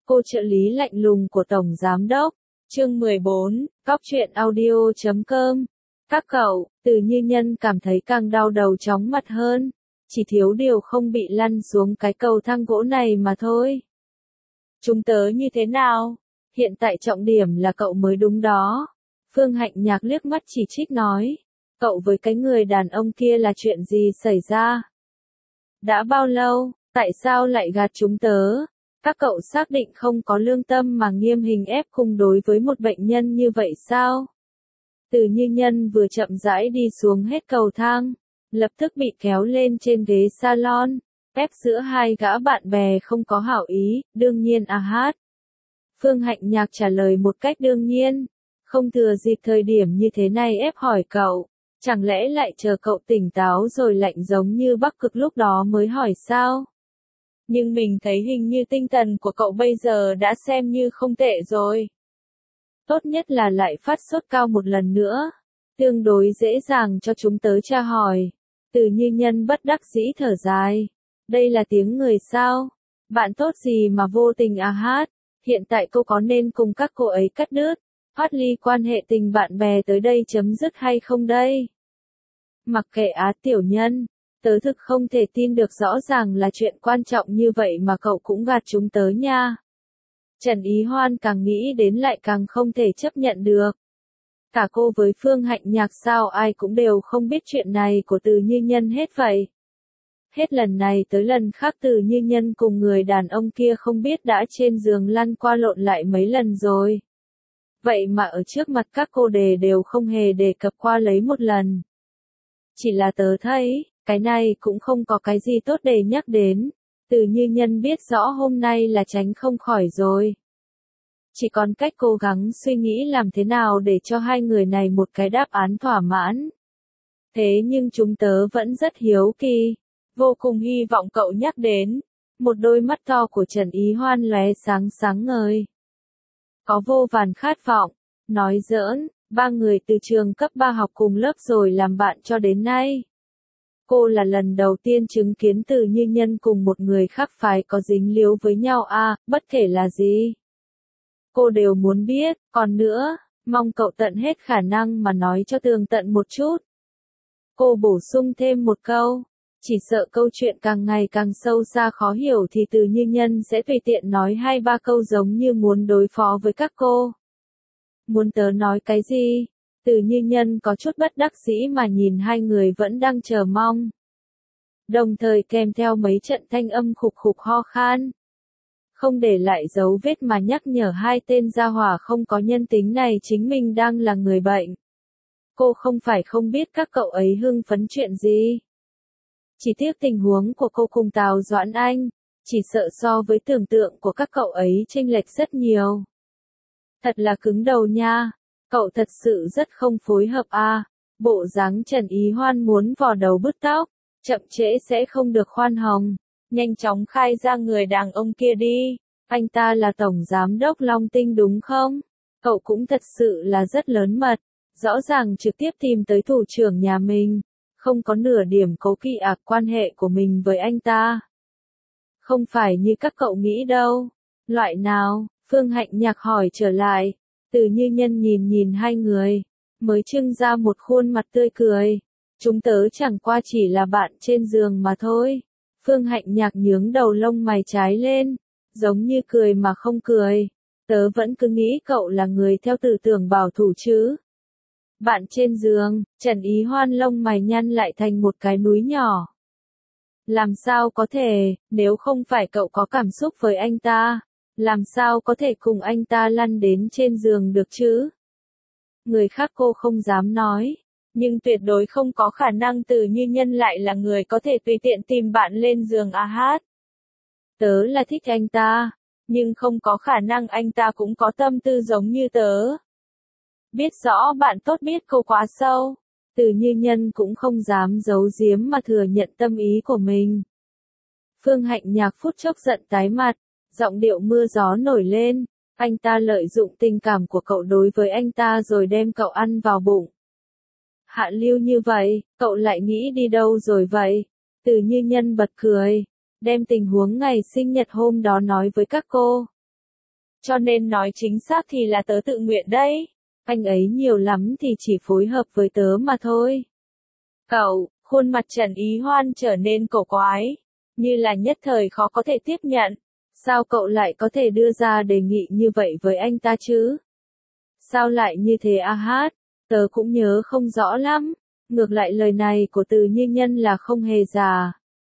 Cô trợ lý lạnh lùng của Tổng Giám Đốc. Chương 14, Cóc truyện audio.com. Các cậu, Từ Như Nhân cảm thấy càng đau đầu chóng mặt hơn. Chỉ thiếu điều không bị lăn xuống cái cầu thang gỗ này mà thôi. Chúng tớ như thế nào? Hiện tại trọng điểm là cậu mới đúng đó. Phương Hạnh Nhạc liếc mắt chỉ trích nói. Cậu với cái người đàn ông kia là chuyện gì xảy ra? Đã bao lâu, tại sao lại gạt chúng tớ? Các cậu xác định không có lương tâm mà nghiêm hình ép cung đối với một bệnh nhân như vậy sao? Từ Như Nhân vừa chậm rãi đi xuống hết cầu thang, lập tức bị kéo lên trên ghế salon, ép giữa hai gã bạn bè không có hảo ý, đương nhiên hát. Phương Hạnh Nhạc trả lời một cách đương nhiên, không thừa dịp thời điểm như thế này ép hỏi cậu, chẳng lẽ lại chờ cậu tỉnh táo rồi lạnh giống như Bắc Cực lúc đó mới hỏi sao? Nhưng mình thấy hình như tinh thần của cậu bây giờ đã xem như không tệ rồi. Tốt nhất là lại phát sốt cao một lần nữa. Tương đối dễ dàng cho chúng tớ tra hỏi. Từ Như Nhân bất đắc dĩ thở dài. Đây là tiếng người sao? Bạn tốt gì mà vô tình hát? Hiện tại cô có nên cùng các cô ấy cắt đứt, thoát ly quan hệ tình bạn bè tới đây chấm dứt hay không đây? Mặc kệ tiểu nhân. Tớ thực không thể tin được rõ ràng là chuyện quan trọng như vậy mà cậu cũng gạt chúng tớ nha. Trần Ý Hoan càng nghĩ đến lại càng không thể chấp nhận được. Cả cô với Phương Hạnh Nhạc sao ai cũng đều không biết chuyện này của Từ Như Nhân hết vậy. Hết lần này tới lần khác Từ Như Nhân cùng người đàn ông kia không biết đã trên giường lăn qua lộn lại mấy lần rồi. Vậy mà ở trước mặt các cô đều không hề đề cập qua lấy một lần. Chỉ là tớ thấy, cái này cũng không có cái gì tốt để nhắc đến. Từ Như Nhân biết rõ hôm nay là tránh không khỏi rồi. Chỉ còn cách cố gắng suy nghĩ làm thế nào để cho hai người này một cái đáp án thỏa mãn. Thế nhưng chúng tớ vẫn rất hiếu kỳ, vô cùng hy vọng cậu nhắc đến. Một đôi mắt to của Trần Ý Hoan lóe sáng sáng ngời. Có vô vàn khát vọng, nói giỡn, ba người từ trường cấp 3 học cùng lớp rồi làm bạn cho đến nay. Cô là lần đầu tiên chứng kiến Từ Như Nhân cùng một người khác phái có dính líu với nhau bất kể là gì. Cô đều muốn biết, còn nữa, mong cậu tận hết khả năng mà nói cho tường tận một chút. Cô bổ sung thêm một câu, chỉ sợ câu chuyện càng ngày càng sâu xa khó hiểu thì Từ Như Nhân sẽ tùy tiện nói 2-3 câu giống như muốn đối phó với các cô. Muốn tớ nói cái gì? Từ Như Nhân có chút bất đắc dĩ mà nhìn hai người vẫn đang chờ mong. Đồng thời kèm theo mấy trận thanh âm khục khục ho khan. Không để lại dấu vết mà nhắc nhở hai tên gia hỏa không có nhân tính này chính mình đang là người bệnh. Cô không phải không biết các cậu ấy hưng phấn chuyện gì. Chỉ tiếc tình huống của cô cùng Tào Doãn Anh, chỉ sợ so với tưởng tượng của các cậu ấy chênh lệch rất nhiều. Thật là cứng đầu nha. Cậu thật sự rất không phối hợp Bộ dáng Trần Ý Hoan muốn vò đầu bứt tóc, chậm trễ sẽ không được khoan hồng. Nhanh chóng khai ra người đàn ông kia đi. Anh ta là Tổng Giám Đốc Long Tinh đúng không? Cậu cũng thật sự là rất lớn mật. Rõ ràng trực tiếp tìm tới thủ trưởng nhà mình. Không có nửa điểm cố kỵ quan hệ của mình với anh ta. Không phải như các cậu nghĩ đâu. Loại nào? Phương Hạnh Nhạc hỏi trở lại. Từ Như Nhân nhìn hai người, mới trưng ra một khuôn mặt tươi cười. Chúng tớ chẳng qua chỉ là bạn trên giường mà thôi. Phương Hạnh Nhạc nhướng đầu lông mày trái lên, giống như cười mà không cười. Tớ vẫn cứ nghĩ cậu là người theo tư tưởng bảo thủ chứ. Bạn trên giường, Trần Ý Hoan lông mày nhăn lại thành một cái núi nhỏ. Làm sao có thể, nếu không phải cậu có cảm xúc với anh ta, làm sao có thể cùng anh ta lăn đến trên giường được chứ? Người khác cô không dám nói, nhưng tuyệt đối không có khả năng Từ Như Nhân lại là người có thể tùy tiện tìm bạn lên giường hát. Tớ là thích anh ta, nhưng không có khả năng anh ta cũng có tâm tư giống như tớ. Biết rõ bạn tốt biết cô quá sâu, Từ Như Nhân cũng không dám giấu giếm mà thừa nhận tâm ý của mình. Phương Hạnh Nhạc phút chốc giận tái mặt. Giọng điệu mưa gió nổi lên, anh ta lợi dụng tình cảm của cậu đối với anh ta rồi đem cậu ăn vào bụng. Hạ lưu như vậy, cậu lại nghĩ đi đâu rồi vậy? Từ Như Nhân bật cười, đem tình huống ngày sinh nhật hôm đó nói với các cô. cho nên nói chính xác thì là tớ tự nguyện đấy. Anh ấy nhiều lắm thì chỉ phối hợp với tớ mà thôi. Cậu, khuôn mặt Trần Ý Hoan trở nên cổ quái, như là nhất thời khó có thể tiếp nhận. Sao cậu lại có thể đưa ra đề nghị như vậy với anh ta chứ? Sao lại như thế a hát? Tớ cũng nhớ không rõ lắm. Ngược lại lời này của Từ Như Nhân là không hề giả.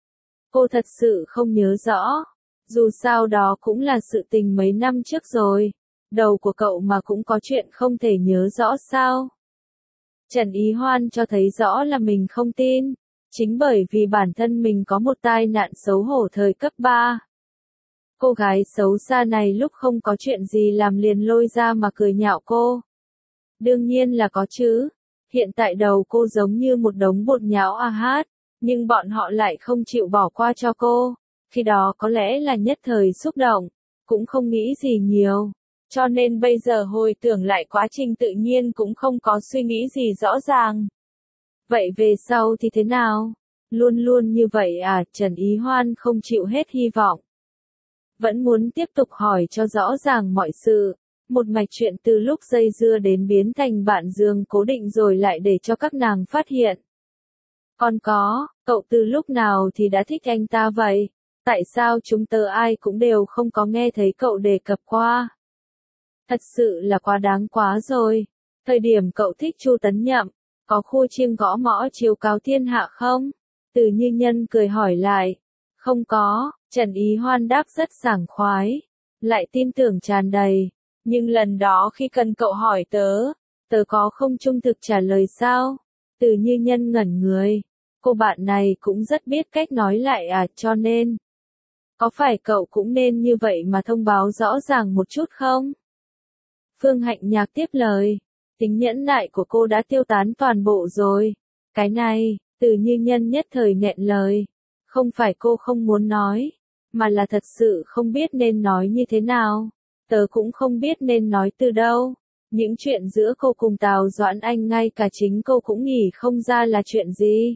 Cô thật sự không nhớ rõ. Dù sao đó cũng là sự tình mấy năm trước rồi. Đầu của cậu mà cũng có chuyện không thể nhớ rõ sao? Trần Ý Hoan cho thấy rõ là mình không tin. Chính bởi vì bản thân mình có một tai nạn xấu hổ thời cấp 3. Cô gái xấu xa này lúc không có chuyện gì làm liền lôi ra mà cười nhạo cô. Đương nhiên là có chứ. Hiện tại đầu cô giống như một đống bột nhão a hát, nhưng bọn họ lại không chịu bỏ qua cho cô. Khi đó có lẽ là nhất thời xúc động, cũng không nghĩ gì nhiều. Cho nên bây giờ hồi tưởng lại quá trình tự nhiên cũng không có suy nghĩ gì rõ ràng. Vậy về sau thì thế nào? Luôn luôn như vậy à? Trần Ý Hoan không chịu hết hy vọng. Vẫn muốn tiếp tục hỏi cho rõ ràng mọi sự. Một mạch chuyện từ lúc dây dưa đến biến thành bạn giường cố định rồi lại để cho các nàng phát hiện. Còn có, cậu từ lúc nào thì đã thích anh ta vậy? Tại sao chúng tớ ai cũng đều không có nghe thấy cậu đề cập qua? Thật sự là quá đáng quá rồi. Thời điểm cậu thích Chu Tấn Nhậm, có khua chiêng gõ mõ chiếu cáo thiên hạ không? Từ Như Nhân cười hỏi lại. Không có, Trần Ý Hoan đáp rất sảng khoái. Lại tin tưởng tràn đầy. Nhưng lần đó khi cần cậu hỏi tớ có không trung thực trả lời sao? Từ Như Nhân ngẩn người. Cô bạn này cũng rất biết cách nói lại à, cho nên. Có phải cậu cũng nên như vậy mà thông báo rõ ràng một chút không? Phương Hạnh Nhạc tiếp lời. Tính nhẫn nại của cô đã tiêu tán toàn bộ rồi. Cái này, Từ Như Nhân nhất thời nghẹn lời. Không phải cô không muốn nói, mà là thật sự không biết nên nói như thế nào. Tớ cũng không biết nên nói từ đâu. Những chuyện giữa cô cùng Tào Doãn Anh ngay cả chính cô cũng nghĩ không ra là chuyện gì.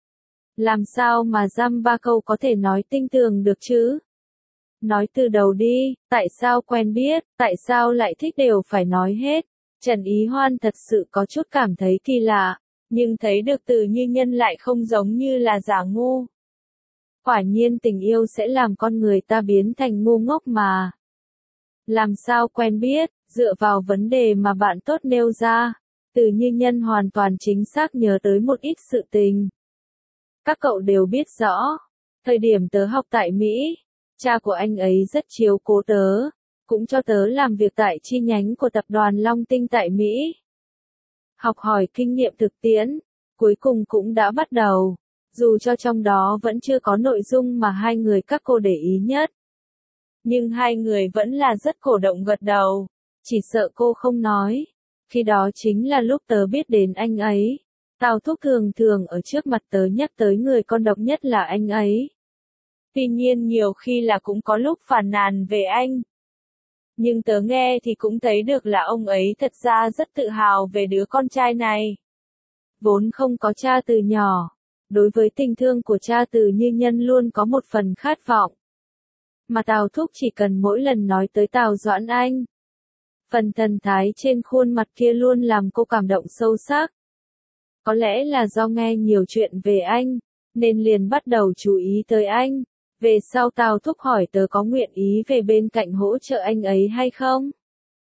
Làm sao mà dăm ba câu có thể nói tinh tường được chứ? Nói từ đầu đi, tại sao quen biết, tại sao lại thích đều phải nói hết. Trần Ý Hoan thật sự có chút cảm thấy kỳ lạ, nhưng thấy được Từ Như Nhân lại không giống như là giả ngu. Quả nhiên tình yêu sẽ làm con người ta biến thành ngu ngốc mà. Làm sao quen biết, dựa vào vấn đề mà bạn tốt nêu ra. Từ Như Nhân hoàn toàn chính xác nhớ tới một ít sự tình. Các cậu đều biết rõ. Thời điểm tớ học tại Mỹ, cha của anh ấy rất chiếu cố tớ, cũng cho tớ làm việc tại chi nhánh của tập đoàn Long Tinh tại Mỹ. Học hỏi kinh nghiệm thực tiễn, cuối cùng cũng đã bắt đầu, dù cho trong đó vẫn chưa có nội dung mà hai người các cô để ý nhất. Nhưng hai người vẫn là rất cổ động gật đầu, chỉ sợ cô không nói. Khi đó chính là lúc tớ biết đến anh ấy. Tào Thúc thường thường ở trước mặt tớ nhắc tới người con độc nhất là anh ấy. Tuy nhiên nhiều khi là cũng có lúc phàn nàn về anh. Nhưng tớ nghe thì cũng thấy được là ông ấy thật ra rất tự hào về đứa con trai này. Vốn không có cha từ nhỏ, đối với tình thương của cha Từ Như Nhân luôn có một phần khát vọng. Mà Tào Thúc chỉ cần mỗi lần nói tới Tào Doãn Anh, phần thần thái trên khuôn mặt kia luôn làm cô cảm động sâu sắc. Có lẽ là do nghe nhiều chuyện về anh, nên liền bắt đầu chú ý tới anh. Về sau Tào Thúc hỏi tớ có nguyện ý về bên cạnh hỗ trợ anh ấy hay không?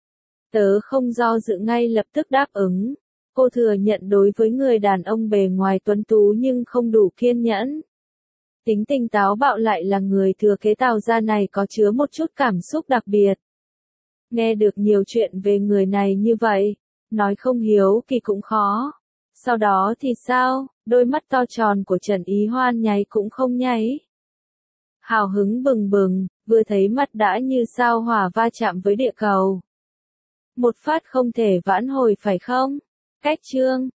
Tớ không do dự ngay lập tức đáp ứng. Cô thừa nhận đối với người đàn ông bề ngoài tuấn tú nhưng không đủ kiên nhẫn. Tính tình táo bạo lại là người thừa kế Tào gia này có chứa một chút cảm xúc đặc biệt. Nghe được nhiều chuyện về người này như vậy, nói không hiếu kỳ cũng khó. Sau đó thì sao? Đôi mắt to tròn của Trần Ý Hoan nháy cũng không nháy. Hào hứng bừng bừng, vừa thấy mặt đã như sao hỏa va chạm với địa cầu. Một phát không thể vãn hồi phải không? Cách chương